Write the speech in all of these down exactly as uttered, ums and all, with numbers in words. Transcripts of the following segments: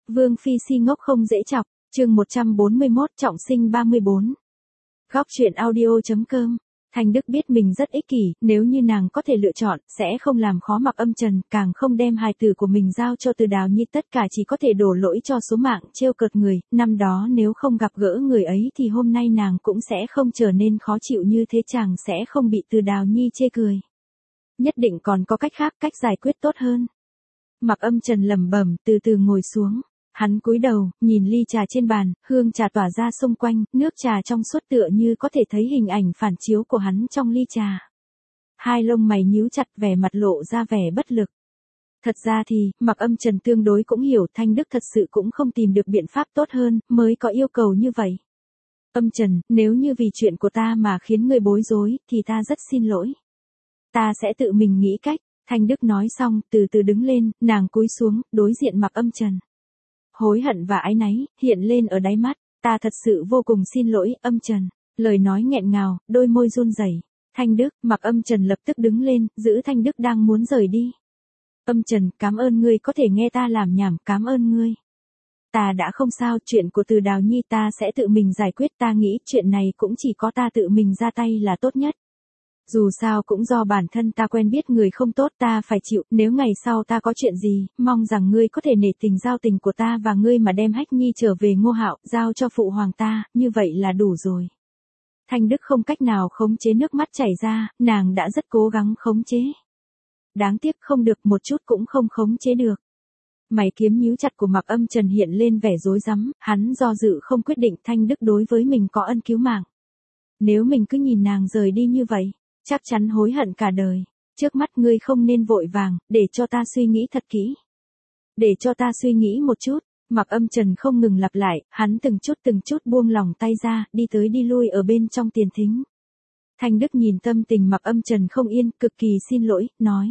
Vương Phi si ngốc không dễ chọc, chương một trăm bốn mươi mốt trọng sinh ba mươi bốn. Góc truyện audio.com. Thanh Đức biết mình rất ích kỷ, nếu như nàng có thể lựa chọn, sẽ không làm khó Mạc Âm Trần, càng không đem hài tử của mình giao cho Từ Đào Nhi, tất cả chỉ có thể đổ lỗi cho số mạng trêu cợt người, năm đó nếu không gặp gỡ người ấy thì hôm nay nàng cũng sẽ không trở nên khó chịu như thế, chàng sẽ không bị Từ Đào Nhi chê cười. Nhất định còn có cách khác, cách giải quyết tốt hơn. Mạc Âm Trần lẩm bẩm, từ từ ngồi xuống. Hắn cúi đầu, nhìn ly trà trên bàn, hương trà tỏa ra xung quanh, nước trà trong suốt tựa như có thể thấy hình ảnh phản chiếu của hắn trong ly trà. Hai lông mày nhíu chặt, vẻ mặt lộ ra vẻ bất lực. Thật ra thì, Mạc Âm Trần tương đối cũng hiểu Thanh Đức thật sự cũng không tìm được biện pháp tốt hơn, mới có yêu cầu như vậy. Âm Trần, nếu như vì chuyện của ta mà khiến ngươi bối rối, thì ta rất xin lỗi. Ta sẽ tự mình nghĩ cách. Thanh Đức nói xong, từ từ đứng lên, nàng cúi xuống, đối diện Mạc Âm Trần. Hối hận và áy náy hiện lên ở đáy mắt, ta thật sự vô cùng xin lỗi, Âm Trần. Lời nói nghẹn ngào, đôi môi run rẩy. Thanh Đức, Mạc Âm Trần lập tức đứng lên, giữ Thanh Đức đang muốn rời đi. Âm Trần, cảm ơn ngươi có thể nghe ta làm nhảm, cảm ơn ngươi. Ta đã không sao, chuyện của Từ Đào Nhi ta sẽ tự mình giải quyết, ta nghĩ chuyện này cũng chỉ có ta tự mình ra tay là tốt nhất. Dù sao cũng do bản thân ta quen biết người không tốt, ta phải chịu, nếu ngày sau ta có chuyện gì, mong rằng ngươi có thể nể tình giao tình của ta và ngươi mà đem Hách Nhi trở về Ngô Hạo, giao cho phụ hoàng ta, như vậy là đủ rồi. Thanh Đức không cách nào khống chế nước mắt chảy ra, nàng đã rất cố gắng khống chế. Đáng tiếc không được, một chút cũng không khống chế được. Mày kiếm nhíu chặt của Mạc Âm Trần hiện lên vẻ rối rắm, hắn do dự không quyết định. Thanh Đức đối với mình có ân cứu mạng. Nếu mình cứ nhìn nàng rời đi như vậy, chắc chắn hối hận cả đời. Trước mắt ngươi không nên vội vàng, để cho ta suy nghĩ thật kỹ. Để cho ta suy nghĩ một chút. Mạc Âm Trần không ngừng lặp lại, hắn từng chút từng chút buông lỏng tay ra, đi tới đi lui ở bên trong tiền thính. Thanh Đức nhìn tâm tình Mạc Âm Trần không yên, cực kỳ xin lỗi, nói.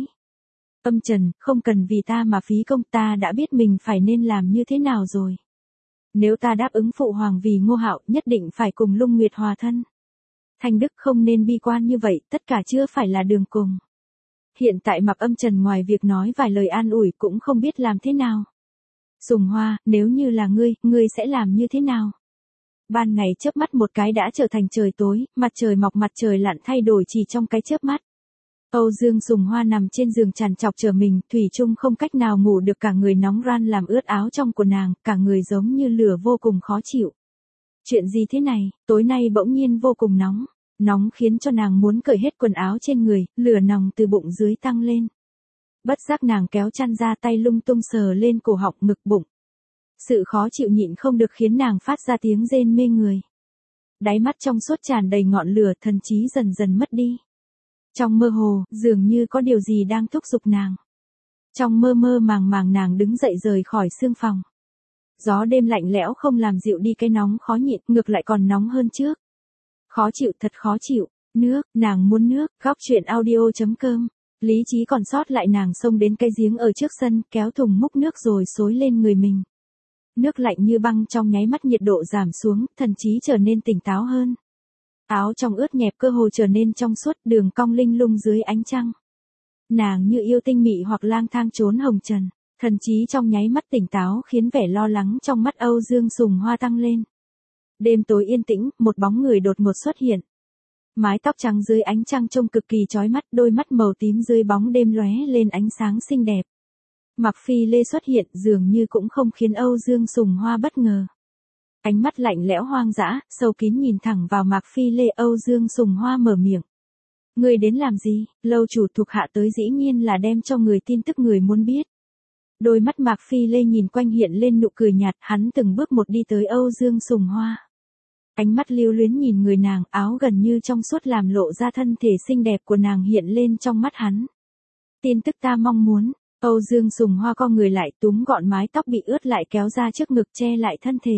Âm Trần, không cần vì ta mà phí công, ta đã biết mình phải nên làm như thế nào rồi. Nếu ta đáp ứng phụ hoàng vì Ngô Hạo, nhất định phải cùng Lung Nguyệt hòa thân. Thanh Đức không nên bi quan như vậy, tất cả chưa phải là đường cùng. Hiện tại Mạc Âm Trần ngoài việc nói vài lời an ủi cũng không biết làm thế nào. Sùng Hoa, nếu như là ngươi, ngươi sẽ làm như thế nào? Ban ngày chớp mắt một cái đã trở thành trời tối, mặt trời mọc mặt trời lặn thay đổi chỉ trong cái chớp mắt. Âu Dương Sùng Hoa nằm trên giường trằn trọc chờ mình, thủy chung không cách nào ngủ được, cả người nóng ran làm ướt áo trong của nàng, cả người giống như lửa vô cùng khó chịu. Chuyện gì thế này, tối nay bỗng nhiên vô cùng nóng, nóng khiến cho nàng muốn cởi hết quần áo trên người, lửa nòng từ bụng dưới tăng lên. Bất giác nàng kéo chăn ra, tay lung tung sờ lên cổ họng ngực bụng. Sự khó chịu nhịn không được khiến nàng phát ra tiếng rên mê người. Đáy mắt trong suốt tràn đầy ngọn lửa, thần trí dần dần mất đi. Trong mơ hồ, dường như có điều gì đang thúc giục nàng. Trong mơ mơ màng màng nàng đứng dậy rời khỏi sương phòng. Gió đêm lạnh lẽo không làm dịu đi cái nóng khó nhịn, ngược lại còn nóng hơn trước. Khó chịu, thật khó chịu. Nước, nàng muốn nước. Góc truyện audio.com. Lý trí còn sót lại, nàng xông đến cái giếng ở trước sân, kéo thùng múc nước rồi xối lên người mình. Nước lạnh như băng, trong nháy mắt nhiệt độ giảm xuống, thần trí trở nên tỉnh táo hơn. Áo trong ướt nhẹp, cơ hồ trở nên trong suốt, đường cong linh lung dưới ánh trăng. Nàng như yêu tinh mị hoặc lang thang trốn hồng trần. Thần trí trong nháy mắt tỉnh táo khiến vẻ lo lắng trong mắt Âu Dương Sùng Hoa tăng lên. Đêm tối yên tĩnh, một bóng người đột ngột xuất hiện. Mái tóc trắng dưới ánh trăng trông cực kỳ chói mắt, đôi mắt màu tím dưới bóng đêm lóe lên ánh sáng xinh đẹp. Mạc Phi Lê xuất hiện dường như cũng không khiến Âu Dương Sùng Hoa bất ngờ. Ánh mắt lạnh lẽo hoang dã, sâu kín nhìn thẳng vào Mạc Phi Lê. Âu Dương Sùng Hoa mở miệng. Người đến làm gì? Lâu chủ thuộc hạ tới dĩ nhiên là đem cho người tin tức người muốn biết. Đôi mắt Mạc Phi Lê nhìn quanh hiện lên nụ cười nhạt, hắn từng bước một đi tới Âu Dương Sùng Hoa. Ánh mắt lưu luyến nhìn người nàng, áo gần như trong suốt làm lộ ra thân thể xinh đẹp của nàng hiện lên trong mắt hắn. Tin tức ta mong muốn. Âu Dương Sùng Hoa co người lại, túm gọn mái tóc bị ướt lại kéo ra trước ngực che lại thân thể.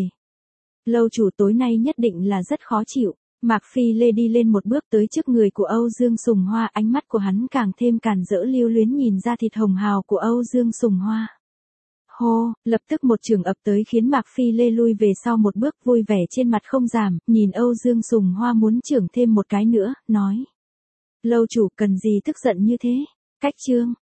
Lâu chủ, tối nay nhất định là rất khó chịu. Mạc Phi Lê đi lên một bước tới trước người của Âu Dương Sùng Hoa, ánh mắt của hắn càng thêm càn rỡ lưu luyến nhìn ra thịt hồng hào của Âu Dương Sùng Hoa. Hô, lập tức một chưởng ập tới khiến Mạc Phi Lê lui về sau một bước, vui vẻ trên mặt không giảm, nhìn Âu Dương Sùng Hoa muốn chưởng thêm một cái nữa, nói. Lâu chủ cần gì tức giận như thế? Cách chương,